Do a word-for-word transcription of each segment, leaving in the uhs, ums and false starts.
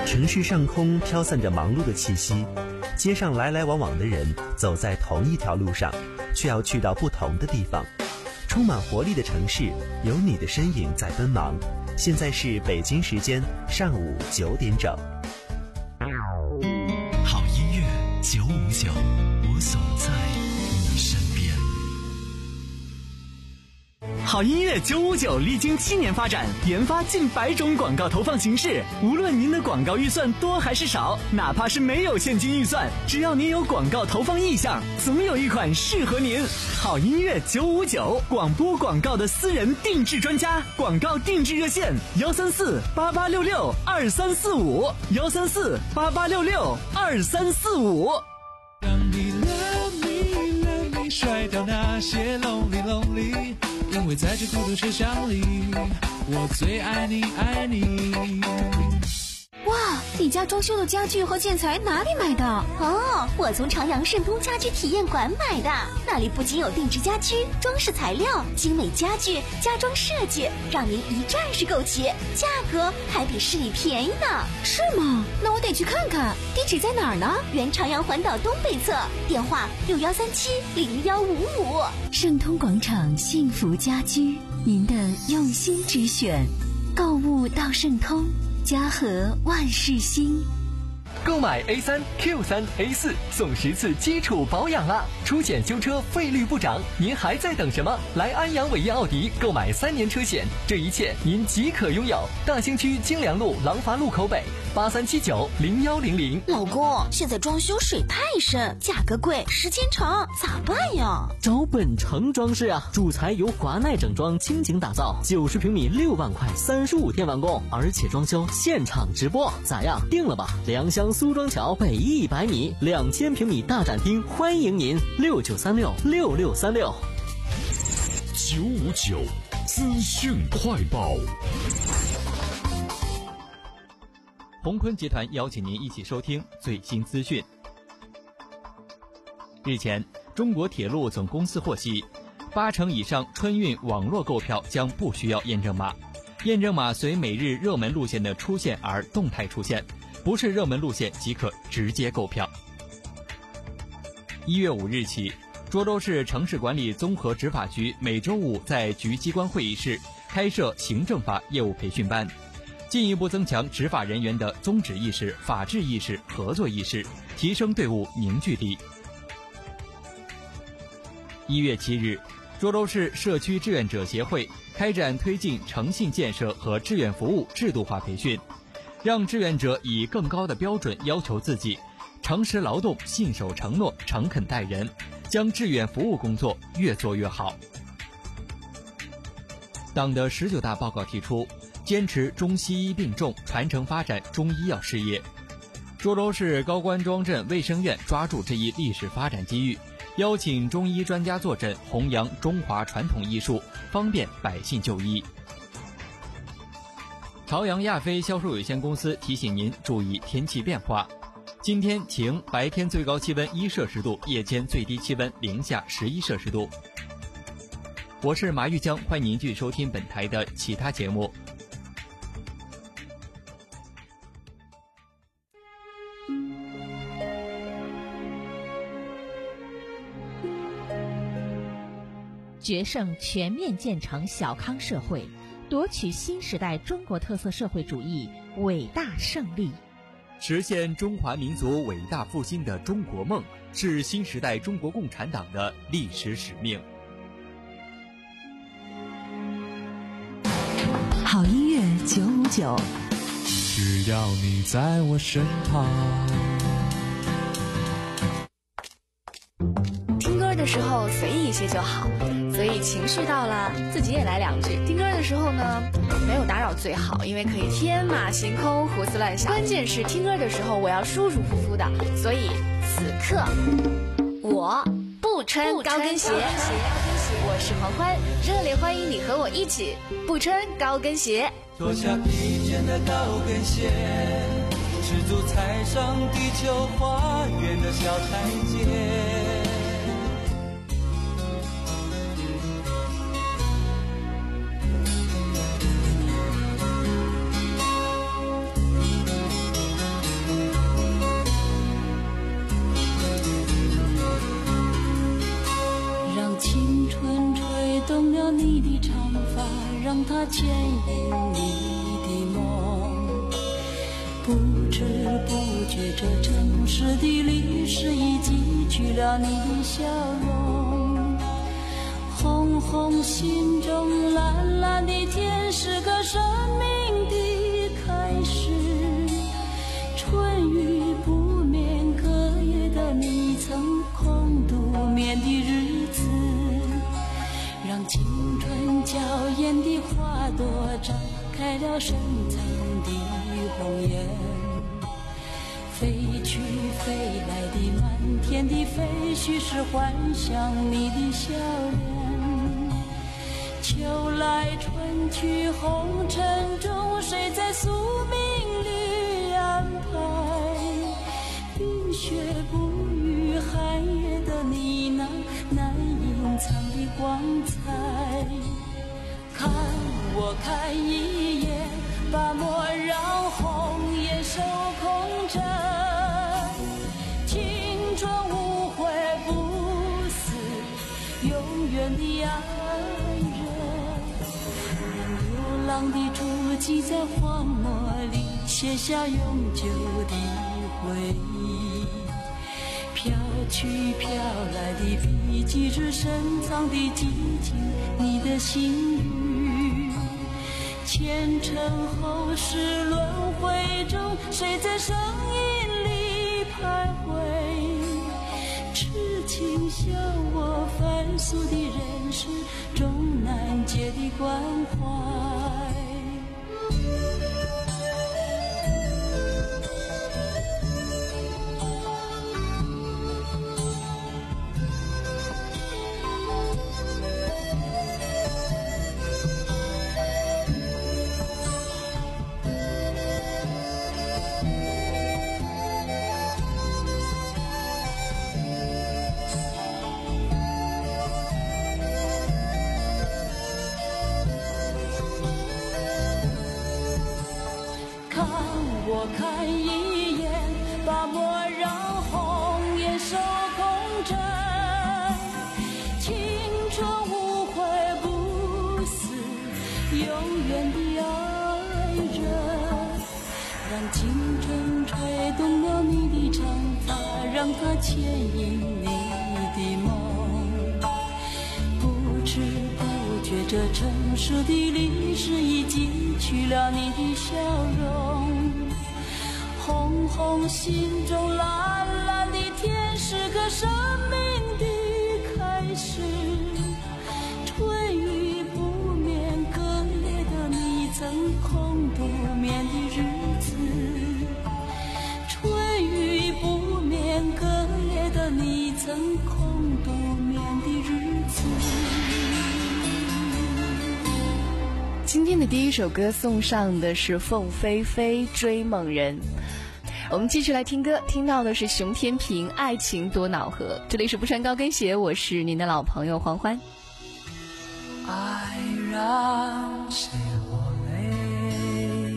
城市上空飘散着忙碌的气息，街上来来往往的人走在同一条路上，却要去到不同的地方。充满活力的城市，有你的身影在奔忙。现在是北京时间上午九点整。 好音乐九五九，我总在你身边。 好音乐九五九历经七年发展，研发近百种广告投放形式。无论您的广告预算多还是少，哪怕是没有现金预算，只要您有广告投放意向，总有一款适合您。好音乐九五九，广播广告的私人定制专家，广告定制热线幺三四八八六六二三四五幺三四八八六六二三四五。 让你 love me love me 甩掉那些 lonely lonely， 因为在这孤独车厢里，我最爱你爱你。 哇，你家装修的家具和建材哪里买的？ 哦，我从长阳盛通家居体验馆买的，那里不仅有定制家居、装饰材料、精美家具、家装设计，让您一站式购齐，价格还比市里便宜呢。 是吗？那我得去看看，地址在哪儿呢？ 原长阳环岛东北侧，电话六幺三七零幺五五。 盛通广场幸福家居，您的用心之选，购物到盛通，家和万事兴。 购买 A 三 Q 三 A 四送十次基础保养啦！出险修车费率不涨，您还在等什么？来安阳伟业奥迪购买三年车险，这一切您即可拥有。大兴区京良路廊坊路口北八三七九零幺零零。 老公，现在装修水太深，价格贵，时间长，咋办呀？ 找本城装饰啊，主材由华奈整装倾情打造，九十平米六万块，三十五天完工，而且装修现场直播，咋样？定了吧？良乡苏庄桥北一百米，两千平米大展厅，欢迎您六九三六六六三六。 九五九资讯快报。 鸿坤集团邀请您一起收听最新资讯。日前，中国铁路总公司获悉，八成以上春运网络购票将不需要验证码，验证码随每日热门路线的出现而动态出现，不是热门路线即可直接购票。一月五日起，涿州市城市管理综合执法局每周五在局机关会议室开设行政法业务培训班，进一步增强执法人员的宗旨意识、法治意识、合作意识，提升队伍凝聚力。一月七日，涿州市社区志愿者协会开展推进诚信建设和志愿服务制度化培训，让志愿者以更高的标准要求自己，诚实劳动、信守承诺、诚恳待人，将志愿服务工作越做越好。党的十九大报告提出，坚持中西医并重，传承发展中医药事业。涿州市高官庄镇卫生院抓住这一历史发展机遇，邀请中医专家坐诊，弘扬中华传统艺术，方便百姓就医。朝阳亚飞销售有限公司提醒您注意天气变化。今天晴，白天最高气温一摄氏度，夜间最低气温零下十一摄氏度。我是马玉江，欢迎您继续收听本台的其他节目。 决胜全面建成小康社会，夺取新时代中国特色社会主义伟大胜利。 实现中华民族伟大复兴的中国梦，是新时代中国共产党的历史使命。 好音乐九五九， 只要你在我身旁。 听歌的时候随意一些就好，所以情绪到了自己也来两句。听歌的时候呢，没有打扰最好，因为可以天马行空、胡思乱想。关键是听歌的时候我要舒舒服服的，所以此刻我不穿高跟鞋。我是黄欢，热烈欢迎你和我一起不穿高跟鞋。 脱下披肩的高跟鞋，赤足踩上地球花园的小台阶。 了你的长发，让它牵引你的梦。不知不觉，这城市的历史已记取了你的笑容。红红心中，蓝蓝的天，是个生命的开始。春雨不眠，隔夜的你曾空独眠的日子，让青春娇艳的花朵绽开了深藏的红颜。飞去飞来的满天的飞絮，是幻想你的笑脸。秋来春去红尘中，谁在宿命里安排？冰雪不语，寒夜的你那难隐藏的光彩。看我看一眼，把莫让红颜守空枕。青春无悔不死，永远的爱人。流浪的足迹在荒漠里写下永久的回忆。飘去飘来的笔迹，是深藏的激情，你的心语。前尘后世轮回中，谁在声音里徘徊？痴情笑我凡俗的人世中难解的关怀。我看一眼，把莫让红颜守空枕。青春无悔不死，永远的爱人。让青春吹动了你的长发，让它牵引你的梦。不知不觉，这城市的历史已记取了你的笑容。红红心中，蓝蓝的天，是个生命的开始。春雨不眠，隔夜的你曾空独眠的日子。春雨不眠，隔夜的你曾空独眠的日子。 今天的第一首歌送上的是凤飞飞《追梦人》。我们继续来听歌，听到的是熊天平《爱情多恼河》。这里是不穿高跟鞋，我是您的老朋友黄欢。 爱让谁落泪，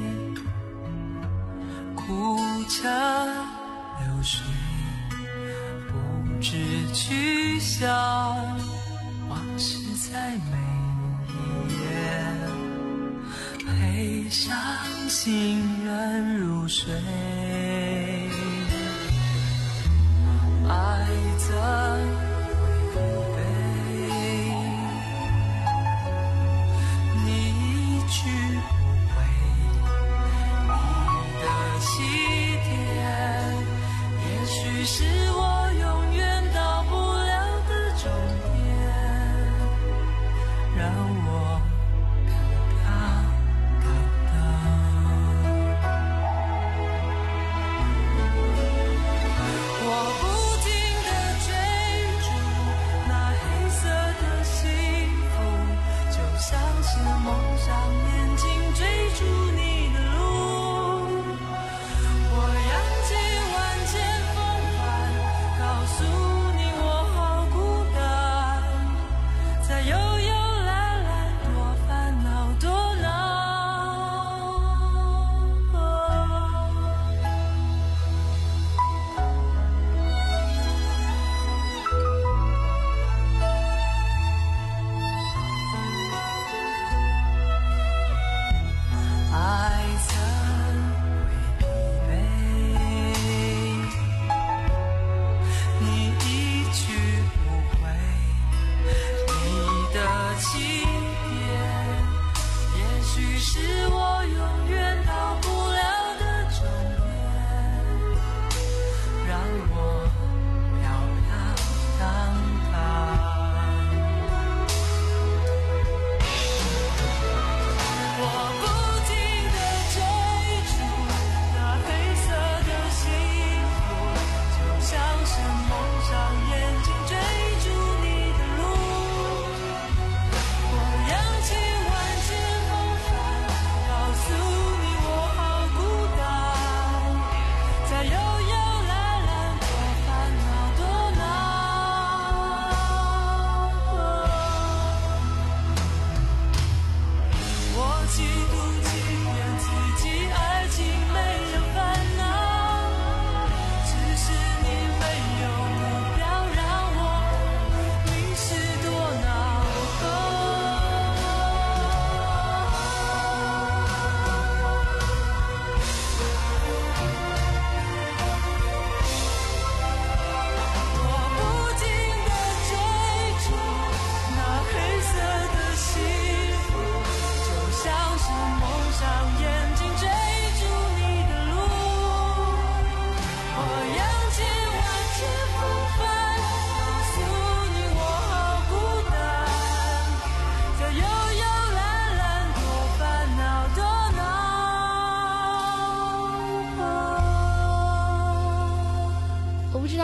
哭着流水，不知去向，往事在每一页，陪伤心人入睡。爱怎会悲？你一去不回，你的起点，也许是我永远到不了的终点。让我看到，看到，我不。是蒙上眼睛追逐你的路，我扬起万千风帆，告诉你我好孤单，在悠悠蓝蓝多烦恼多恼。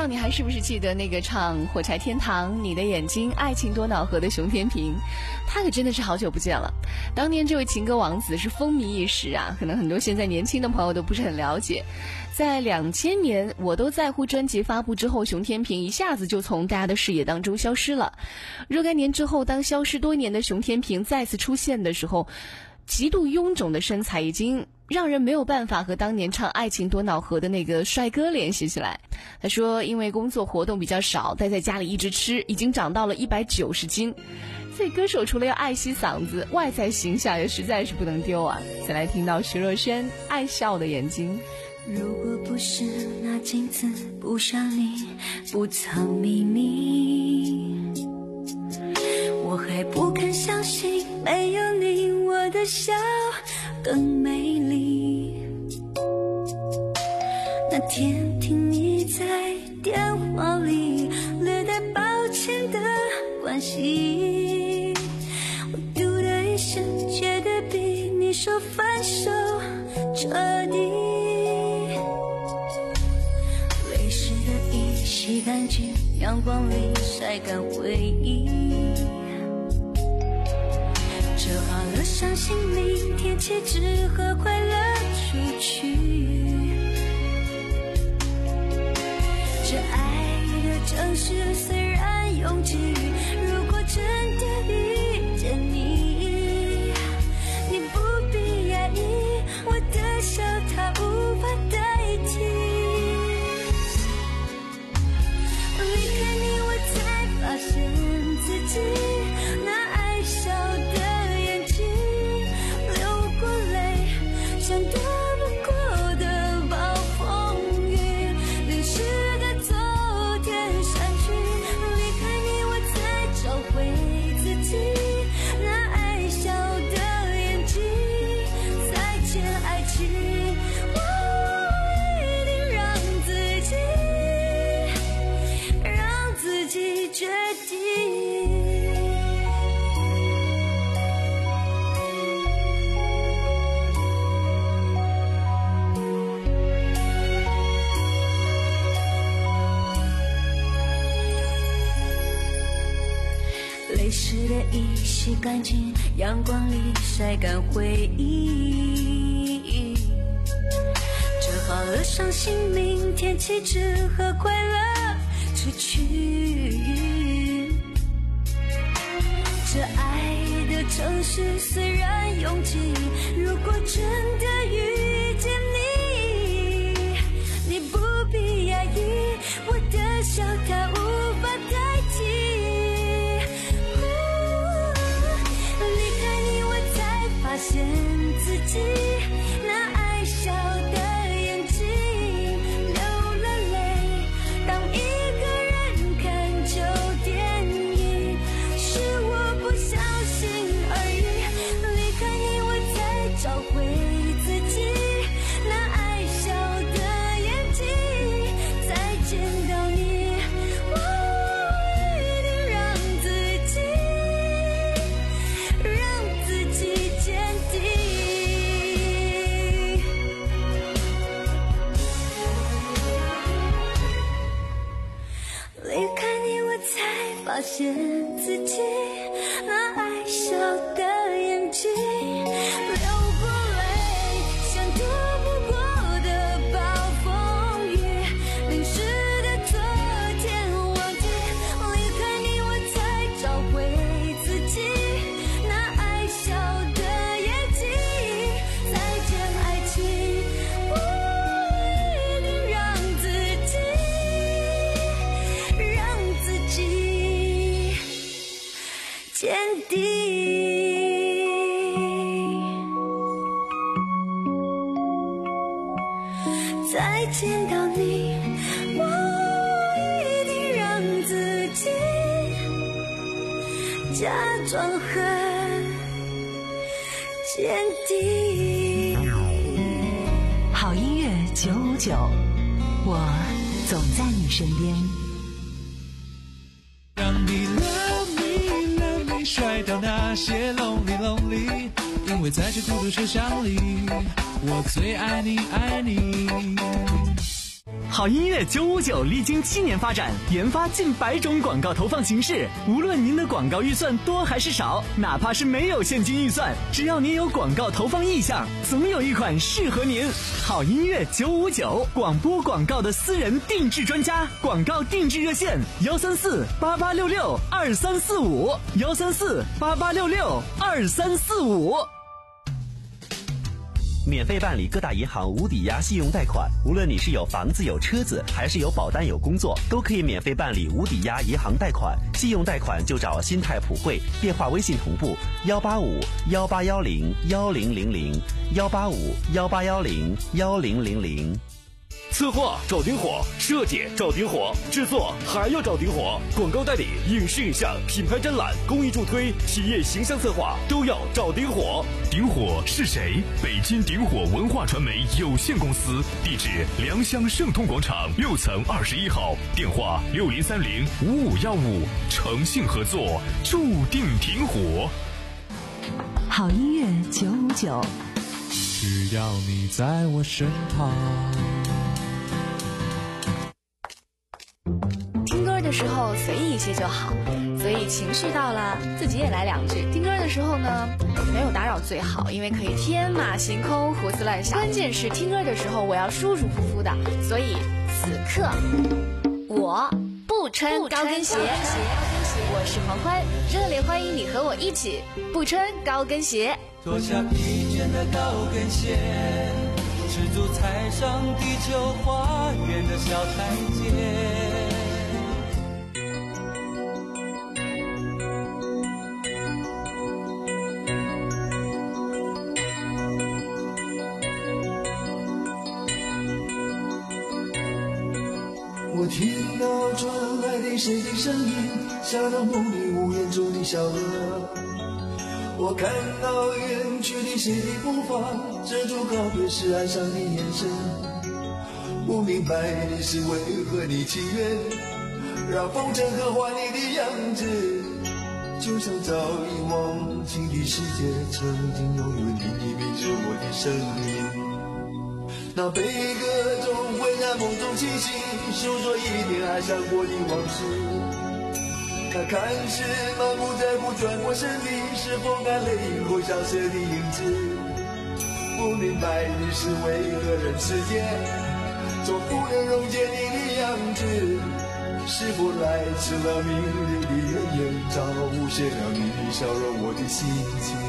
你还是不是记得那个唱《火柴天堂》、你的眼睛、爱情多恼河的熊天平？他可真的是好久不见了。当年这位情歌王子是风靡一时啊，可能很多现在年轻的朋友都不是很了解。在两千年《我都在乎》专辑发布之后，熊天平一下子就从大家的视野当中消失了。若干年之后，当消失多年的熊天平再次出现的时候，极度臃肿的身材已经让人没有办法和当年唱《爱情多恼河》的那个帅哥联系起来。他说因为工作活动比较少，待在家里一直吃，已经长到了一百九十斤。所以歌手除了要爱惜嗓子，外在形象也实在是不能丢啊。再来听到徐若瑄《爱笑的眼睛》。 如果不是那镜子不像你不藏秘密，我还不肯相信没有你我的笑更美丽。那天听你在电话里略带抱歉的关系，我丢的一声觉得比你说分手彻底。泪湿的衣洗干净，阳光里晒干回忆，折好了伤心，明天起只和快乐出去。这爱的城市虽然拥挤，如果真的遇见你，你不必压抑，我的笑它无法代替。离开你我才发现自己那爱笑的眼睛，流过泪像躲不过的暴风雨，淋湿的昨天删去。离开你我才找回自己那爱笑的眼睛。再见爱情，我一定让自己让自己决定。泪湿的衣洗干净，阳光里晒干回忆，折好了伤心，明天起只和快乐出去。这爱的城市虽然拥挤，如果真的遇见你，你不必压抑，我的笑它无法代替。发现自己那爱笑的眼睛，流了泪。当一个人看旧电影，是我不小心而已。离开你我才找回自己那爱笑的眼睛。再见到你，我一定让自己让自己坚定。离开你我才发现自己那爱笑的眼睛，流过泪像躲不过的暴风雨，淋湿的昨天忘记。离开你我才找回自己那爱笑的眼睛。再见爱情，我一定让自己让自己坚定。再见到你，我一定让自己假装很坚定。 好音乐九五九，我总在你身边。 让你 love me love me 甩掉那些 lonely lonely， 因为在这孤独车厢里，我最爱你爱你。 好音乐九五九历经七年发展，研发近百种广告投放形式。无论您的广告预算多还是少，哪怕是没有现金预算，只要您有广告投放意向，总有一款适合您。好音乐九五九，广播广告的私人定制专家，广告定制热线：幺三四八八六六二三四五，幺三四八八六六二三四五。 免费办理各大银行无抵押信用贷款，无论你是有房子有车子，还是有保单有工作，都可以免费办理无抵押银行贷款。信用贷款就找新泰普惠，电话微信同步幺八五幺八幺零幺零零零幺八五幺八幺零幺零零零。 策划找顶火，设计找顶火，制作还要找顶火，广告代理、影视影像、品牌展览、公益助推、企业形象策划都要找顶火。 顶火是谁？北京顶火文化传媒有限公司，地址良乡盛通广场六层二十一号，电话六零三零五五幺五，诚信合作，注定顶火。 好音乐九五九， 只要你在我身旁。 听歌的时候随意一些就好，所以情绪到了自己也来两句。听歌的时候呢，没有打扰最好，因为可以天马行空胡思乱想。关键是听歌的时候我要舒舒服服的，所以此刻我不穿高跟鞋。我是黄欢，热烈欢迎你和我一起不穿高跟鞋。 脱下疲倦的高跟鞋，赤足踩上地球花园的小台阶。 我听到传来的谁的声音，像那梦里无言中的小河。我看到远去的谁的步伐，遮住告别时哀伤的眼神。不明白的是为何你情愿让风尘刻画你的样子，就像早已忘情的世界曾经拥有你的名字，我的生命。那悲歌总会在梦中清醒，诉说一点爱上过的往事。那看似满不在乎转过身的，是否干泪后消失的影子？不明白的是为何人世间总不能溶解你的样子？是否来迟了明日的人烟，早无限了你的笑容，我的心情。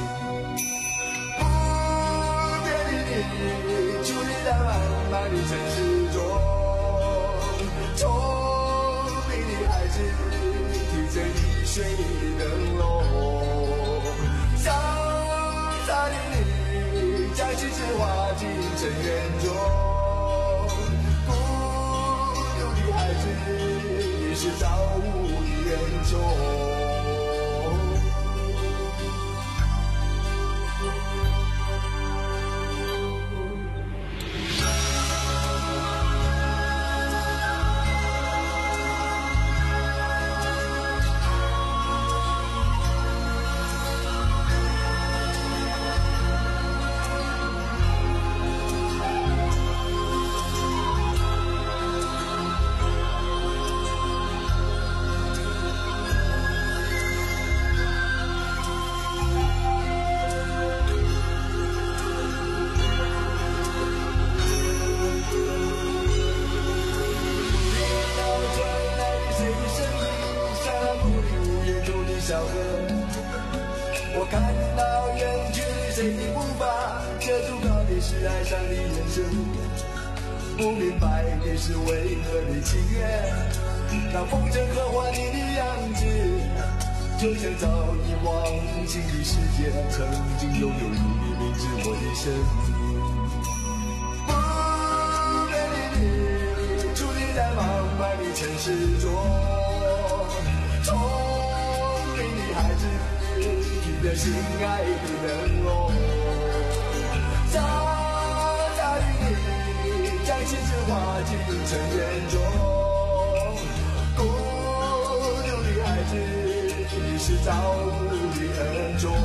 不变的你，伫立在漫漫的城市中，聪明的孩子提着易碎的灯笼，潇洒的你将心事化进尘缘中，孤独的孩子也是造物的恩宠。我看到远去的谁的步伐，遮住告别时哀伤的眼神。不明白的是为何你情愿让风尘刻画你的样子，就像早已忘情的世界曾经拥有你的名字，我的生命。不变的你，伫立在茫茫的城市中，聪明的孩子提着心爱的灯笼，傻傻的你将心事化进尘缘中，孤独的孩子你是造物的恩宠。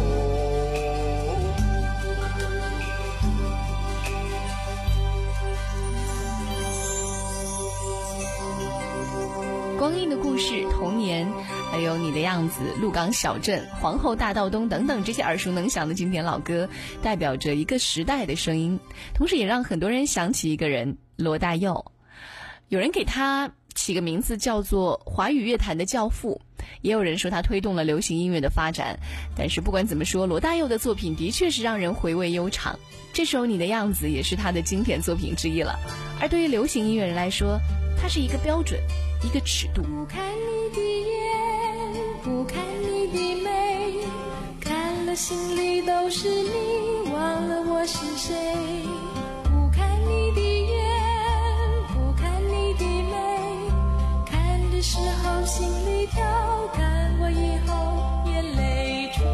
封印的故事、童年，还有你的样子、鹿港小镇、皇后大道东等等这些耳熟能详的经典老歌，代表着一个时代的声音，同时也让很多人想起一个人——罗大佑。有人给他起个名字叫做华语乐坛的教父，也有人说他推动了流行音乐的发展。但是不管怎么说，罗大佑的作品的确是让人回味悠长。这首《你的样子》也是他的经典作品之一了。而对于流行音乐人来说，它是一个标准，一个尺度。 不看你的眼，不看你的眉，看了心里都是你，忘了我是谁。不看你的眼，不看你的眉，看的时候心里跳，看我以后眼泪垂。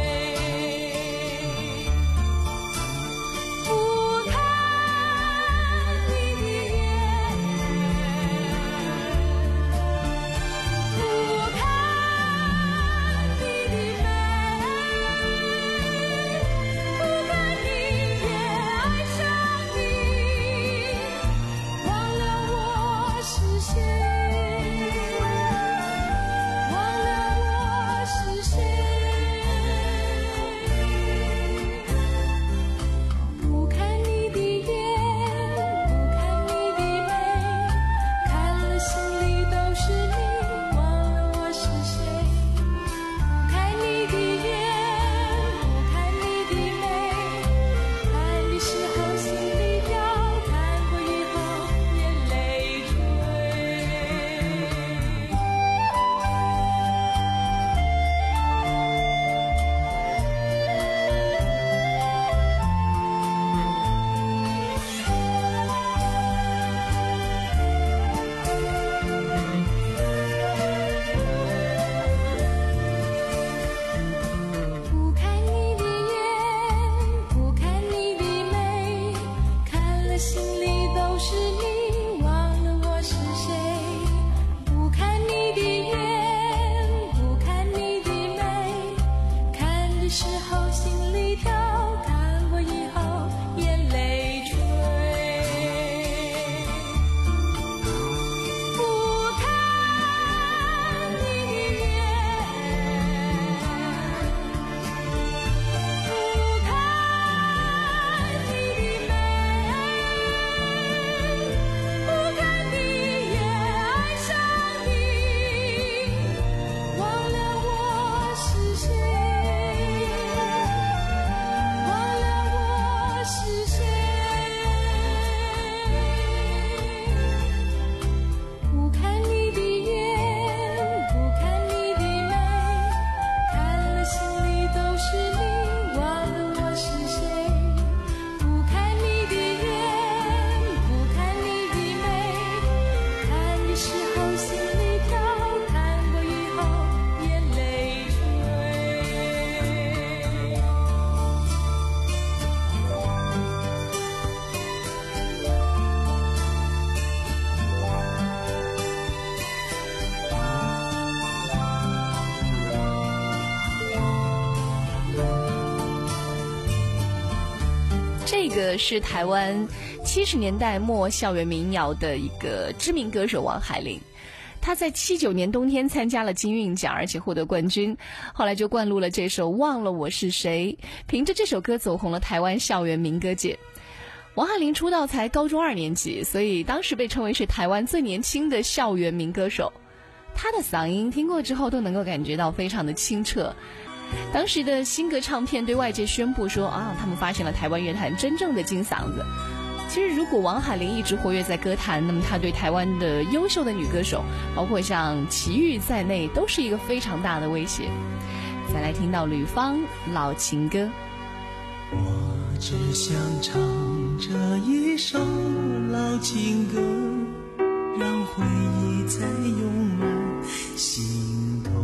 这个是台湾七十年代末校园民谣的一个知名歌手王海玲，他在七九年冬天参加了金韵奖，而且获得冠军，后来就灌录了这首《忘了我是谁》，凭着这首歌走红了台湾校园民歌界。王海玲出道才高中二年级，所以当时被称为是台湾最年轻的校园民歌手。他的嗓音听过之后都能够感觉到非常的清澈。当时的新格唱片对外界宣布说啊，他们发现了台湾乐坛真正的金嗓子。其实如果王海玲一直活跃在歌坛，那么她对台湾的优秀的女歌手，包括像齐豫在内，都是一个非常大的威胁。再来听到吕方《老情歌》。 我只想唱这一首老情歌，让回忆再涌满心头。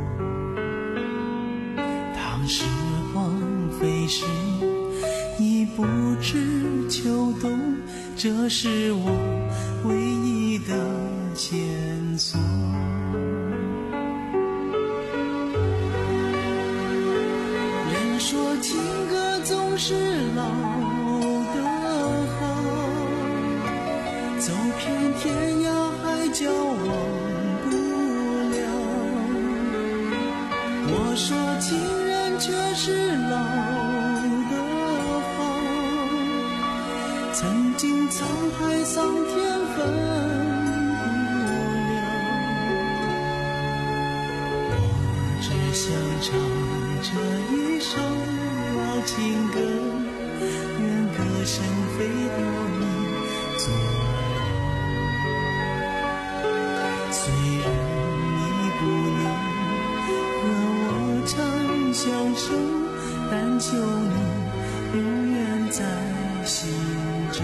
当时光飞逝，已不知秋冬，这是我唯一的线索。人说情歌总是老的好，走遍天涯海角望不我说情人却是老的好，曾经沧海桑田分不了。我只想唱这一首老情歌，愿歌声飞到你左右。虽然你不能和我长相守，但求你永远在心中。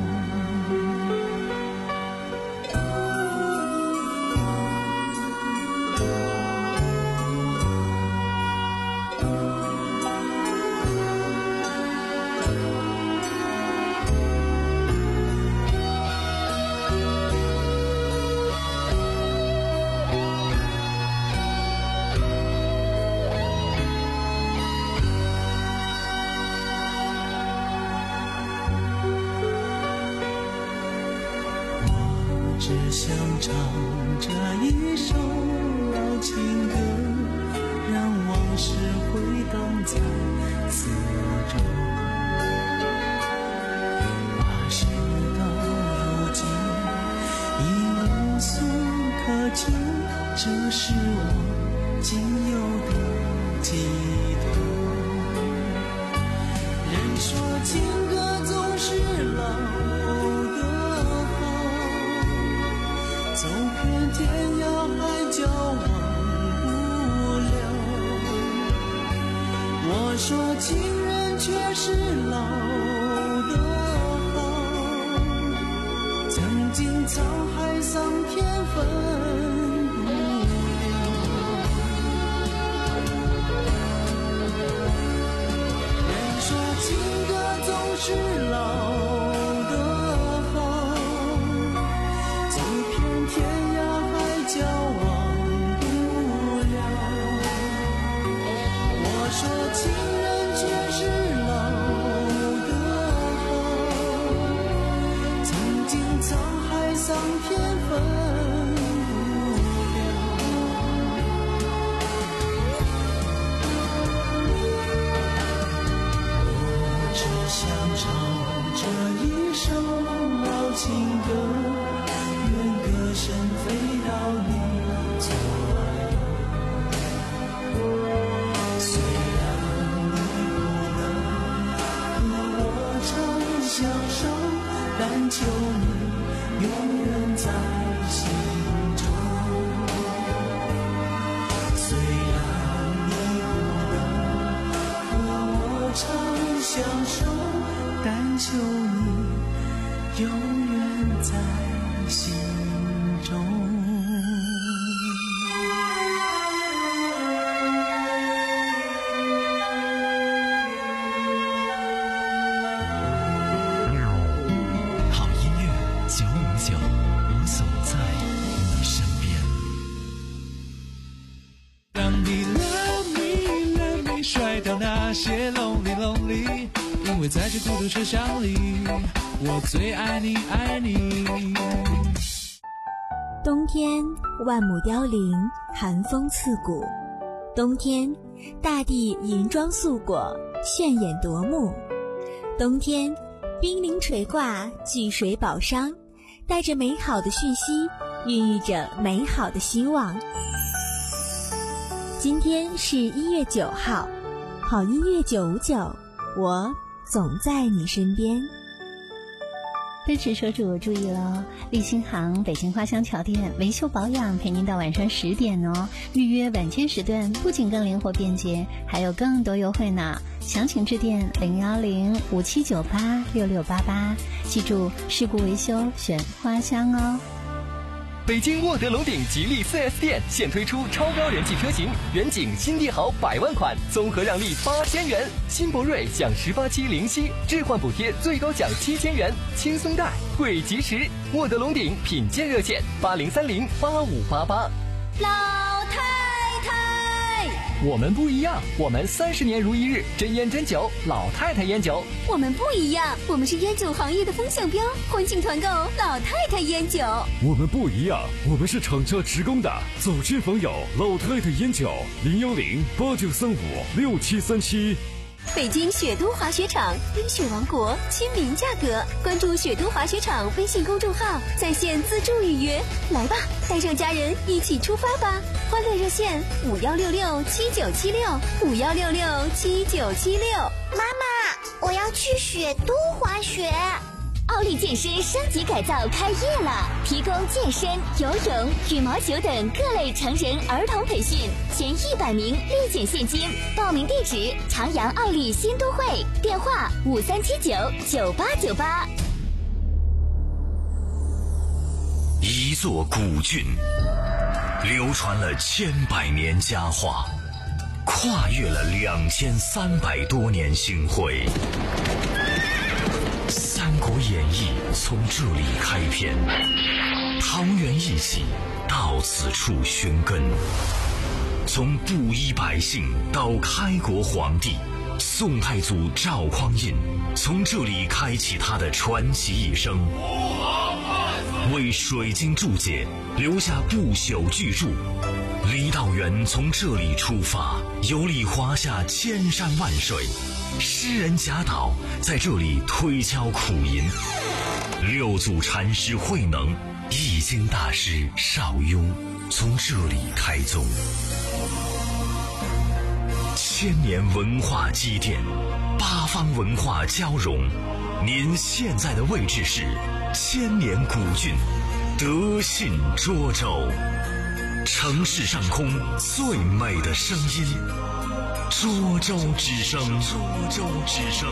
只想唱这一首老情歌，让往事回荡在四周。那事到如今已无所可求，这是我仅有的寄托。人说情歌总是老走遍天涯海角忘不了，我说情人却是老的好，曾经沧海桑田分不了。人说情歌总是老天涯海角忘不了，我说情人却是老的好，曾经沧海桑田分不了。我只想唱这一首老情歌，歌声飞到你左右。虽然你不能和我长相守，但求你永远在心中。虽然你不能和我长相守，但求你永远在心中。 好音乐九五九，我总在你身边。 当你 love me love me 甩掉那些 lonely lonely， 因为在这孤独车厢里，我最爱你爱你。 冬天万亩凋零，寒风刺骨。冬天大地银装素裹，炫眼夺目。冬天冰凌垂挂，聚水宝商，带着美好的讯息，孕育着美好的希望。今天是一月九号，好音乐九五九，我总在你身边。 奔驰车主注意了，立新行北京花乡桥店维修保养陪您到晚上十点哦。预约晚间时段不仅更灵活便捷，还有更多优惠呢。详情致电零幺零五七九八六六八八，记住事故维修选花乡哦。 北京沃德龙鼎吉利 四 S 店现推出超高人气车型，远景新帝豪百万款，综合让利八千元，新博瑞享十八期零息置换补贴，最高享七千元，轻松贷贵及时。沃德龙鼎品鉴热线八零三零八五八八。 老太太。 我们不一样，我们三十年如一日，真烟真酒，老太太烟酒。 我们不一样，我们是烟酒行业的风向标，欢庆团购老太太烟酒。 我们不一样，我们是厂家职工的，走亲访友，老太太烟酒，零幺零八九三五六七三七。 北京雪都滑雪场，冰雪王国，亲民价格。关注雪都滑雪场微信公众号，在线自助预约。来吧，带上家人一起出发吧！欢乐热线五幺六六七九七六五幺六六七九七六。 妈妈，我要去雪都滑雪。 奥利健身升级改造开业了，提供健身、游泳、羽毛球等各类成人儿童培训，前一百名立减现金。报名地址：长阳奥利新都会，电话五三七九九八九八。 一座古郡，流传了千百年佳话，跨越了两千三百多年星辉。《三国演义》从这里开篇，桃园义气到此处寻根。从布衣百姓到开国皇帝，宋太祖赵匡胤从这里开启他的传奇一生，为水晶注解留下不朽巨著。李道元从这里出发，游历华夏千山万水。诗人贾岛在这里推敲苦吟，六祖禅师慧能、易经大师邵雍从这里开宗。千年文化积淀，八方文化交融。您现在的位置是千年古郡德信涿州，城市上空最美的声音。涿州之声，涿州之声。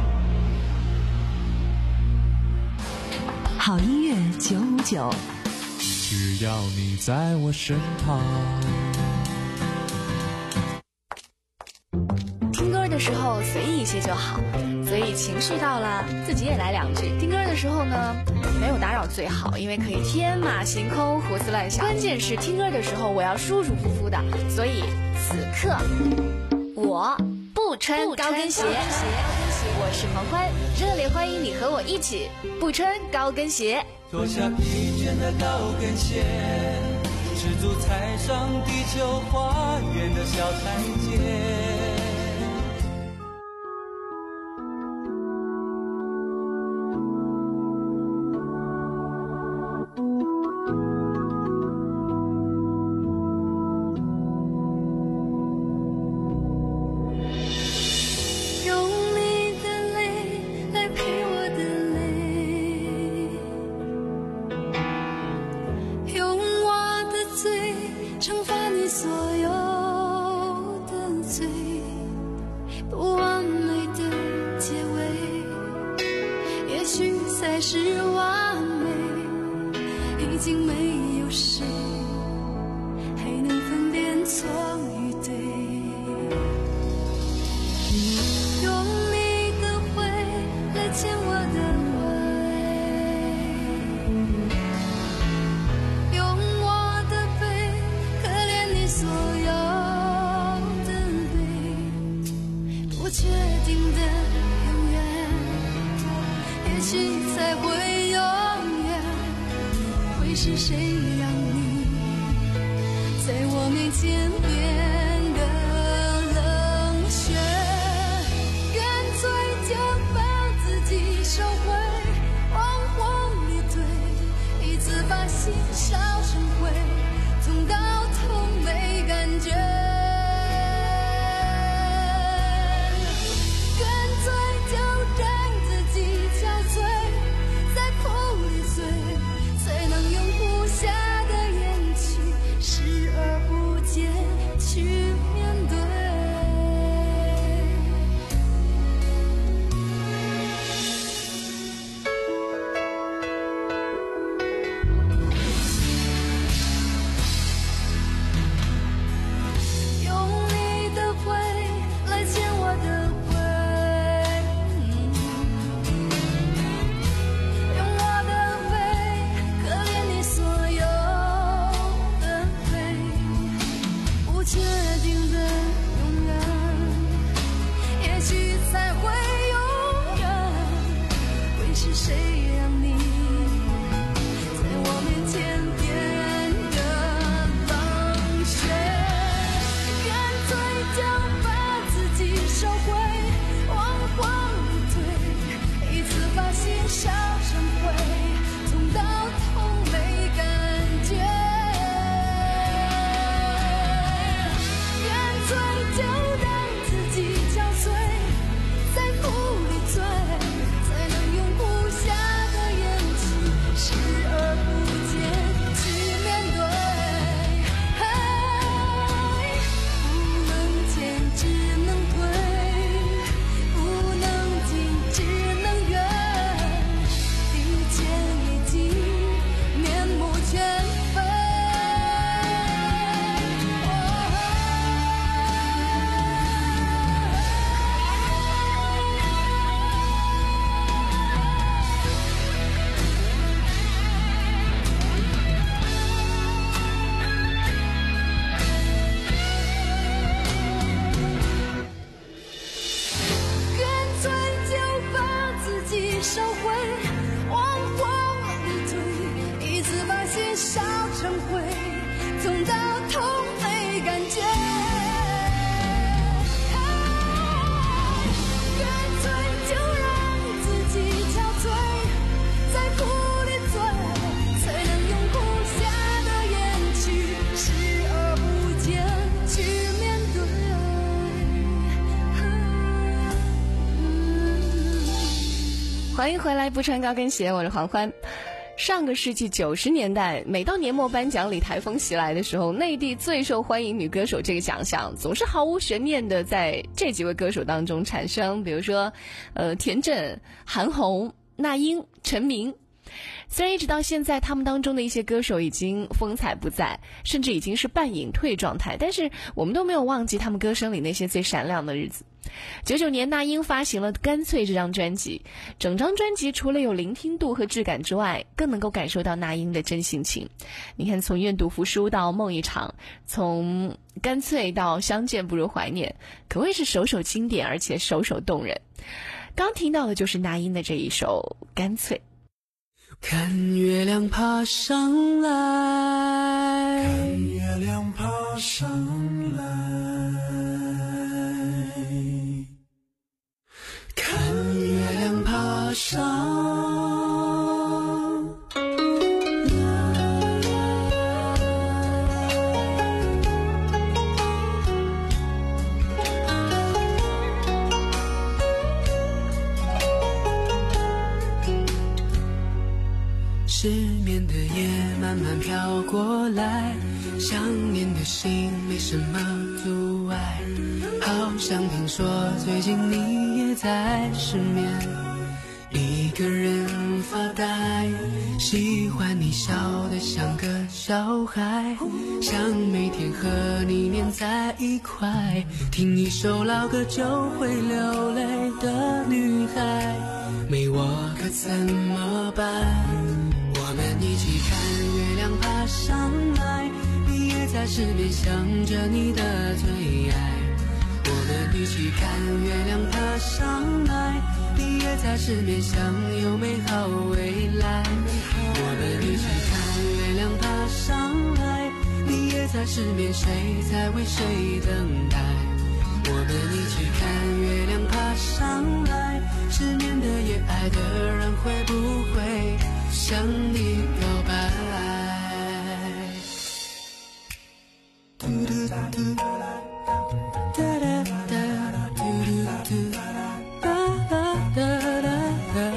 好音乐九五九， 只要你在我身旁。 听歌的时候随意一些就好，所以情绪到了，自己也来两句。听歌的时候呢，没有打扰最好，因为可以天马行空、胡思乱想。关键是听歌的时候，我要舒舒服服的，所以此刻。我不穿高跟鞋，我是黄欢，热烈欢迎你和我一起不穿高跟鞋。 脱下疲倦的高跟鞋，赤足踩上地球花园的小台阶。 去是谁让你在我面前变得冷血？干脆就把自己收回，往荒里退，一次把心烧成灰，痛到痛没感觉。干脆就让自己憔悴，在苦里醉，才能用不下的勇气视而不见去面对。不能前只能退，不能进只能远，一切已经面目全非。干脆就把自己收回，往荒里退，一次把心烧成灰，痛到痛没感觉。干脆就让自己憔悴，在苦里醉，才能用苦下的咽去视而不见去面对。 欢迎回来，不穿高跟鞋，我是黄欢。上个世纪九十年代，每到年末颁奖礼台风袭来的时候，内地最受欢迎女歌手这个奖项总是毫无悬念的在这几位歌手当中产生，比如说，呃，田震、韩红、那英、陈明。虽然一直到现在他们当中的一些歌手已经风采不再，甚至已经是半隐退状态，但是我们都没有忘记他们歌声里那些最闪亮的日子。九九年那英发行了《干脆》这张专辑，整张专辑除了有聆听度和质感之外，更能够感受到那英的真性情。你看，从愿赌服输到梦一场，从干脆到相见不如怀念，可谓是首首经典，而且首首动人。刚听到的就是那英的这一首《干脆》。 看月亮爬上来， 看月亮爬上来， 看月亮爬上失眠的夜慢慢飘过来，想念的心没什么阻碍，好像听说最近你也在失眠，一个人发呆，喜欢你笑得像个小孩，想每天和你黏在一块，听一首老歌就会流泪的女孩，没我可怎么办？我们一起看月亮爬上来，你也在失眠想着你的最爱，我们一起看月亮爬上来，你也在失眠想有美好未来，我们一起看月亮爬上来，你也在失眠谁在为谁等待，我们一起看月亮爬上来，失眠的夜爱的人会不会向你表白？嘟嘟嘟哒哒哒，嘟嘟嘟哒哒哒哒哒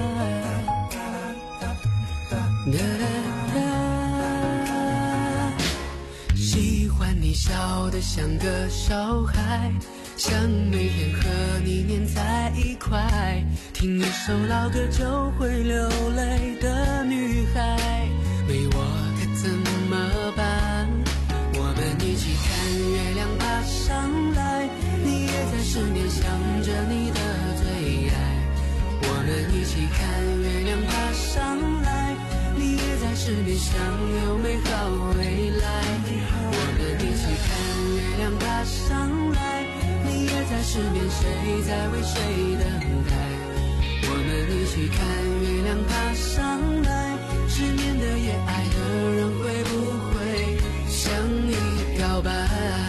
哒，喜欢你笑得像个小孩，想每天和你黏在一块，听一首老歌就会流泪的女孩，没我可怎么办？我们一起看月亮爬上来，你也在失眠想着你的最爱，我们一起看月亮爬上来，你也在失眠想有美好未来，我们一起看月亮爬上来，你也在失眠谁在为谁等待，我们一起起看月亮爬上来，失眠的夜，爱的人会不会向你表白？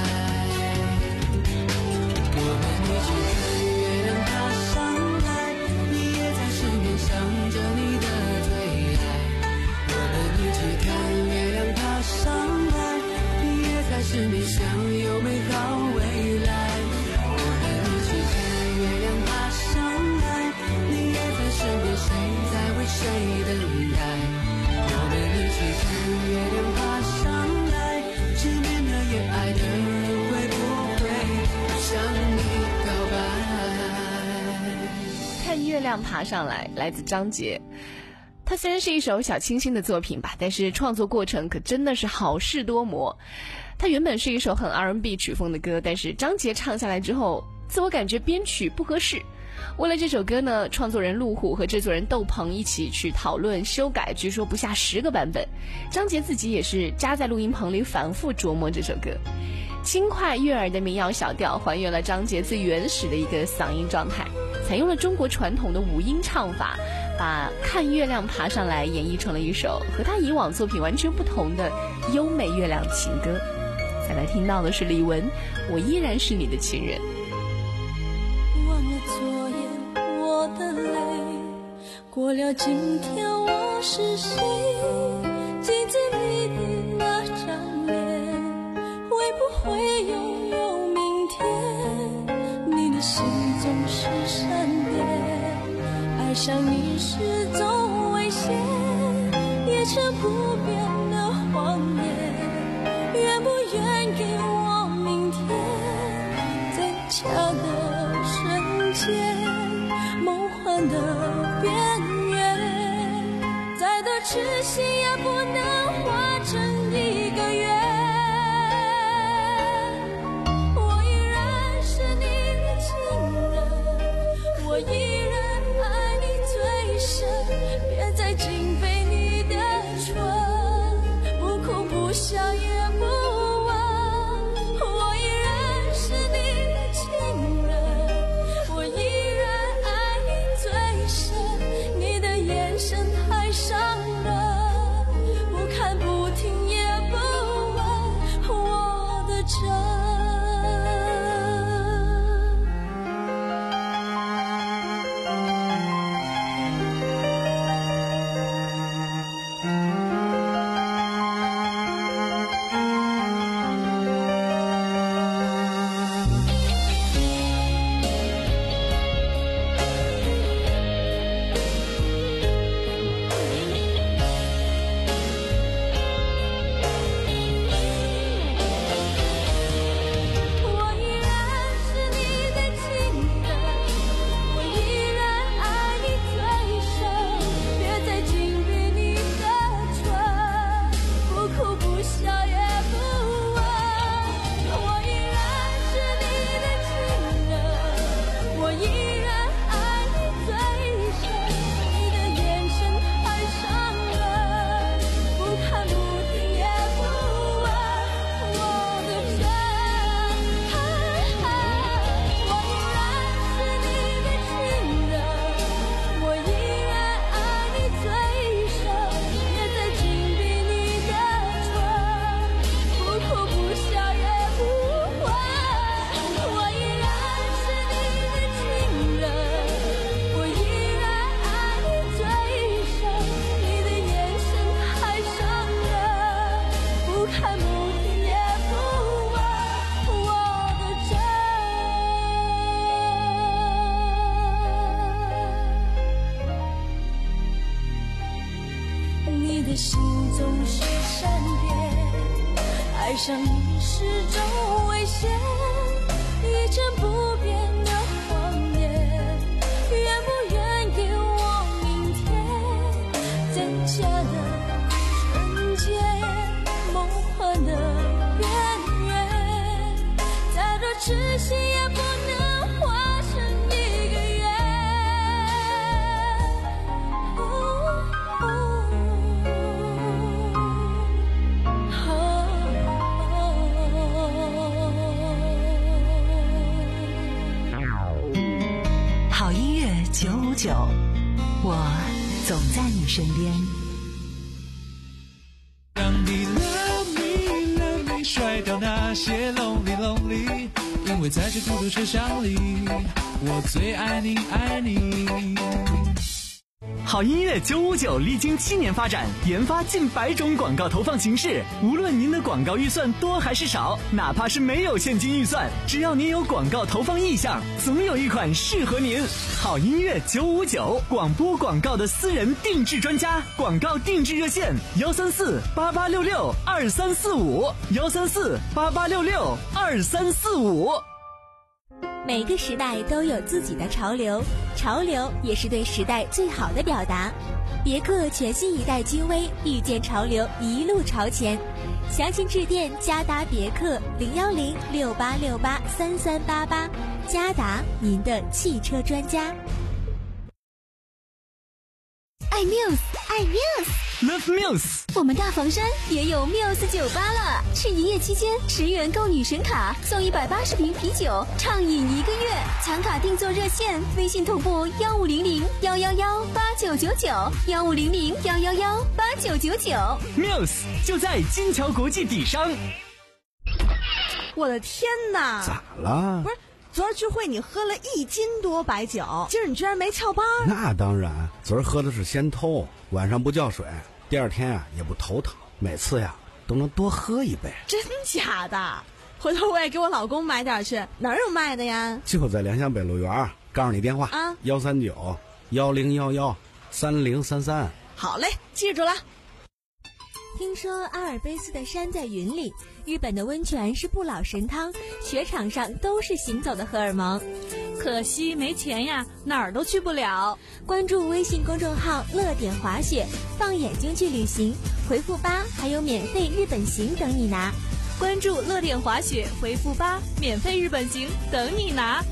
我们一起看月亮爬上来，你也在身边想着你的最爱。我们一起看月亮爬上来，你也在身边想有美好未来。我们一起看月亮爬上来，你也在身边，谁在为谁等待？我们一起看月亮爬上来，失眠的夜，爱的人会不会向你告白？ 看月亮爬上来，来自张杰。它虽然是一首小清新的作品吧，但是创作过程可真的是好事多磨。它原本是一首很 R and B 曲风的歌，但是张杰唱下来之后，自我感觉编曲不合适。为了这首歌呢，创作人陆虎和制作人窦鹏一起去讨论修改，据说不下十个版本。张杰自己也是扎在录音棚里反复琢磨这首歌。轻快悦耳的民谣小调还原了张杰最原始的一个嗓音状态，采用了中国传统的五音唱法，把看月亮爬上来演绎成了一首和他以往作品完全不同的优美月亮情歌。再来听到的是李玟，我依然是你的情人。 忘了昨夜我的泪，过了今天我是谁？镜子里的那张脸，会不会拥有明天？你的心总是善变，爱上你是种危险，也成不变的谎言。愿不愿给我明天？最恰的瞬间，梦幻的边缘，再多痴心也不能化成一个圆。我依然是你的情人，我依然爱你最深，别再紧背你的唇，不哭不笑也不问。我依然是你的情人，我依然爱你最深，你的眼神太伤人，不看不听也不问我的真。你的心总是善变，爱上你是种危险，一成不变的谎言。愿不愿给我明天？最佳的瞬间，梦幻的边缘，再多痴心也不能化成一个圆。 九五九，我总在你身边。 让你 love me love me 甩掉那些 lonely lonely， 因为在这孤独车厢里，我最爱你爱你。 好音乐九五九历经七年发展，研发近百种广告投放形式。无论您的广告预算多还是少，哪怕是没有现金预算，只要您有广告投放意向，总有一款适合您。好音乐九五九，广播广告的私人定制专家，广告定制热线：幺三四八八六六二三四五，幺三四八八六六二三四五。 每个时代都有自己的潮流，潮流也是对时代最好的表达。别克全新一代君威，遇见潮流，一路朝前。详情致电嘉达别克零幺零六八六八三三八八，嘉达，您的汽车专家。 爱 Muse， 爱 Muse，Love Muse。 我们大房山也有 Muse 酒吧了，是营业期间十元购女神卡，送一百八十瓶啤酒，畅饮一个月。抢卡定做热线，微信同步幺五零零幺幺幺八九九九，幺五零零幺幺幺八九九九。 Muse 就在金桥国际底商。 我的天哪！ 咋了？ 不是。昨儿聚会你喝了一斤多白酒，今儿你居然没翘班？ 那当然，昨儿喝的是先偷，晚上不叫水，第二天啊也不头疼，每次呀都能多喝一杯。 真假的？回头我也给我老公买点去，哪儿有卖的呀？ 就在良乡北路园，告诉你电话啊，幺三九幺零幺幺三零三三。 好嘞，记住了。 听说阿尔卑斯的山在云里，日本的温泉是不老神汤，雪场上都是行走的荷尔蒙。 可惜没钱呀，哪儿都去不了。 关注微信公众号乐点滑雪，放眼睛去旅行，回复八还有免费日本行等你拿。 关注乐点滑雪，回复八，免费日本行等你拿。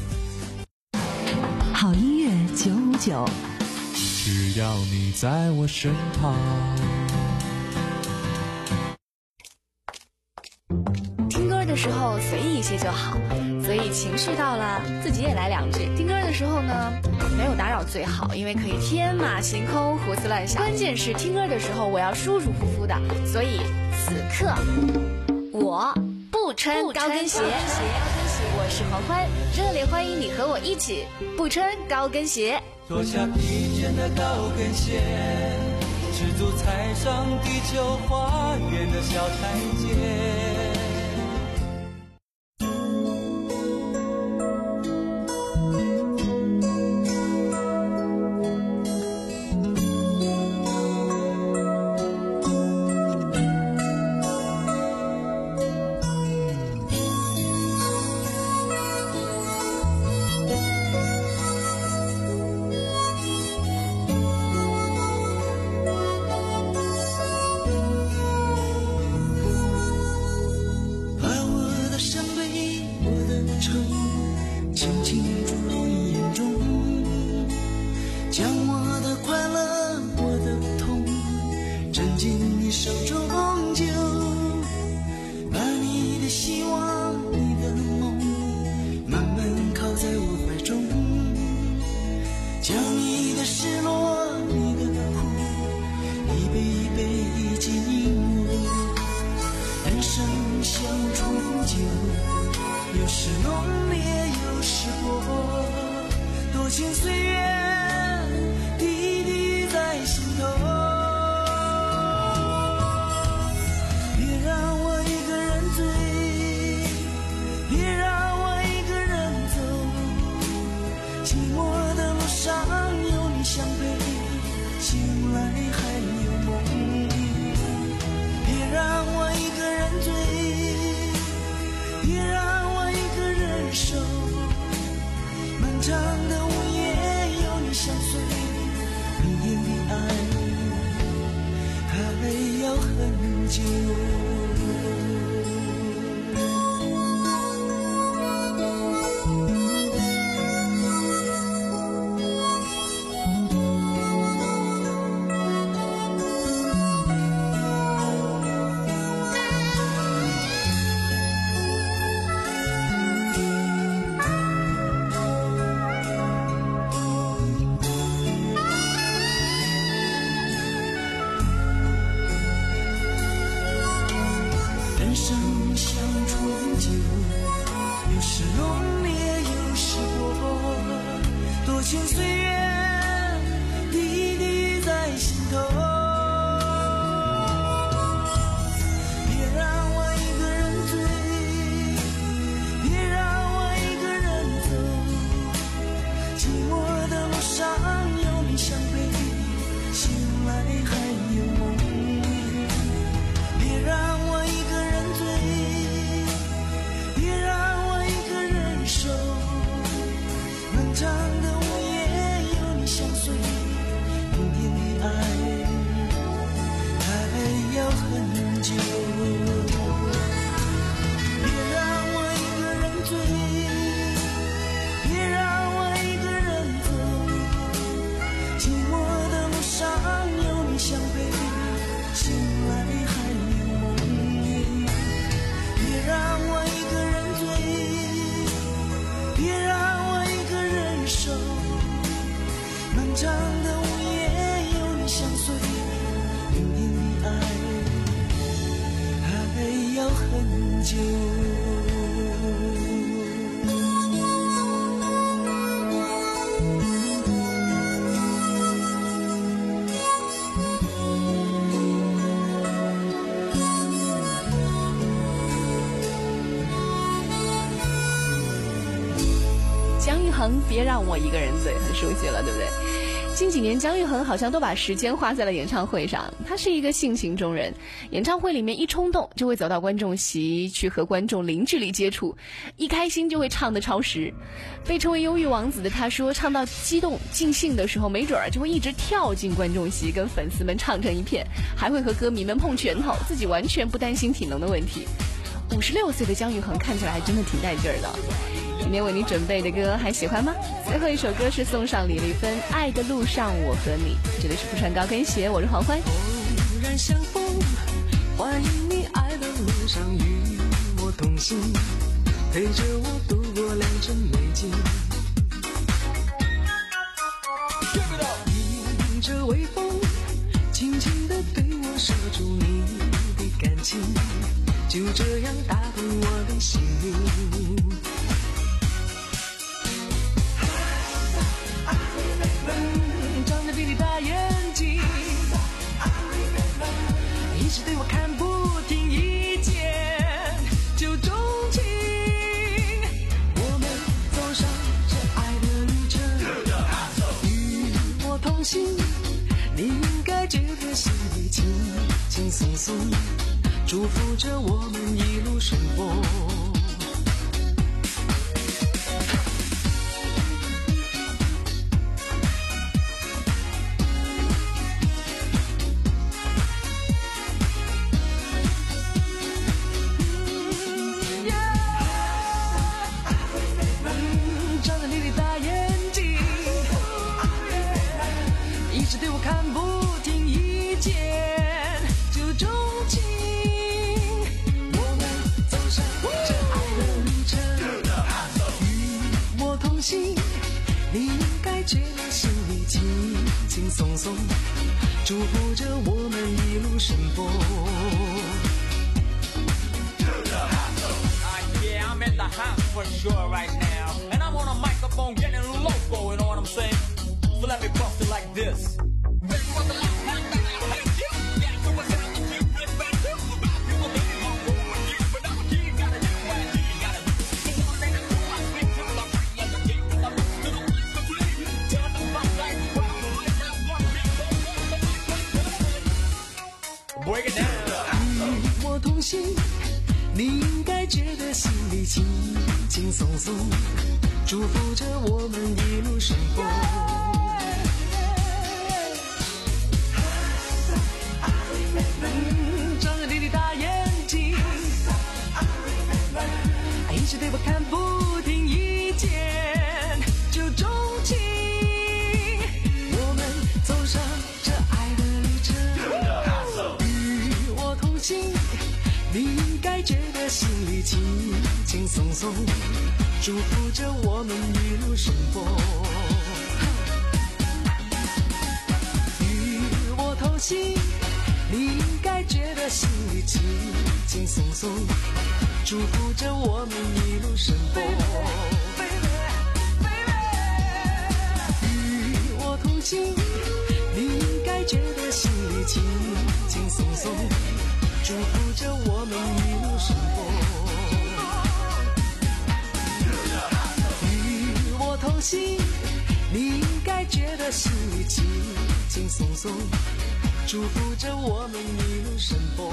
好音乐九五九， 只要你在我身旁。 听歌的时候随意一些就好，所以情绪到了自己也来两句。听歌的时候呢，没有打扰最好，因为可以天马行空胡思乱想。关键是听歌的时候我要舒舒服服的，所以此刻我不穿高跟鞋。我是黄欢，热烈欢迎你和我一起不穿高跟鞋。 脱下疲倦的高跟鞋，赤足踩上地球花园的小台阶。 多情岁月滴滴在心头，别让我一个人醉，别让我一个人走，寂寞的路上有你相陪，醒来还有梦，别让我一个人醉，别让我一个人守，漫长的午夜有你相随，明天的爱还要很久，别让我一个人醉，别让我一个人走，寂寞的路上有你相陪，醒来还有梦，别让我一个人醉，别让我一个人守，漫长的午夜有你相随，明天的爱还要很久。 姜育恒，别让我一个人醉，很熟悉了，对不对？近几年姜育恒好像都把时间花在了演唱会上，他是一个性情中人，演唱会里面一冲动就会走到观众席去和观众零距离接触，一开心就会唱得超时。被称为忧郁王子的他说，唱到激动尽兴的时候，没准儿就会一直跳进观众席跟粉丝们唱成一片，还会和歌迷们碰拳头，自己完全不担心体能的问题。五十六岁的姜育恒看起来还真的挺带劲儿的。今天为你准备的歌还喜欢吗？最后一首歌是送上李丽芬《爱的路上我和你》，这里是不穿高跟鞋，我是黄欢。 偶然相逢，欢迎你爱的路上与我同行，陪着我度过良辰美景，迎着微风，轻轻地对我说出你的感情，就这样打动我的心灵。张着你的大眼睛，一直对我看不停，一见就钟情。我们走上这爱的旅程，与我同行，你应该觉得心里轻轻松松，祝福着我们一路顺风。你应该觉得心里轻轻松松，祝福着我们一路顺风。Yeah, I'm in the house for sure right now, and I'm on a microphone getting loco, you know what I'm saying? So let me bust it like this. Break it down. 与我同行，你应该觉得心里轻轻松松，祝福着我们一路顺风。张着你的大眼睛，一直对我看不停，一见就钟情。我们走上这爱的旅程，与我同行，你应该觉得心里轻轻松松，祝福着我们一路顺风。与我同行，你应该觉得心里轻轻松松，祝福着我们一路顺风。 心，你应该觉得心里轻轻松松，祝福着我们一路顺风。与我同行，你应该觉得心里轻轻松松，祝福着我们一路顺风。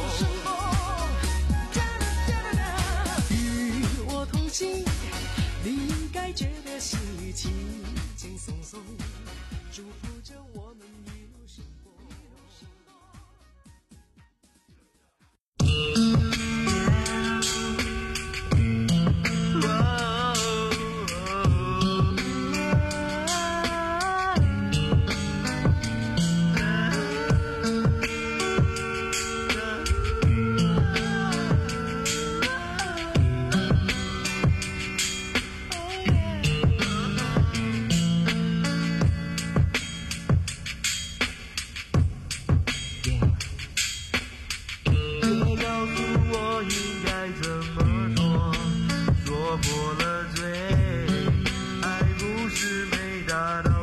与我同行，你应该觉得心里轻轻松松，祝福着我们一路顺风。 破了嘴，爱不是没达到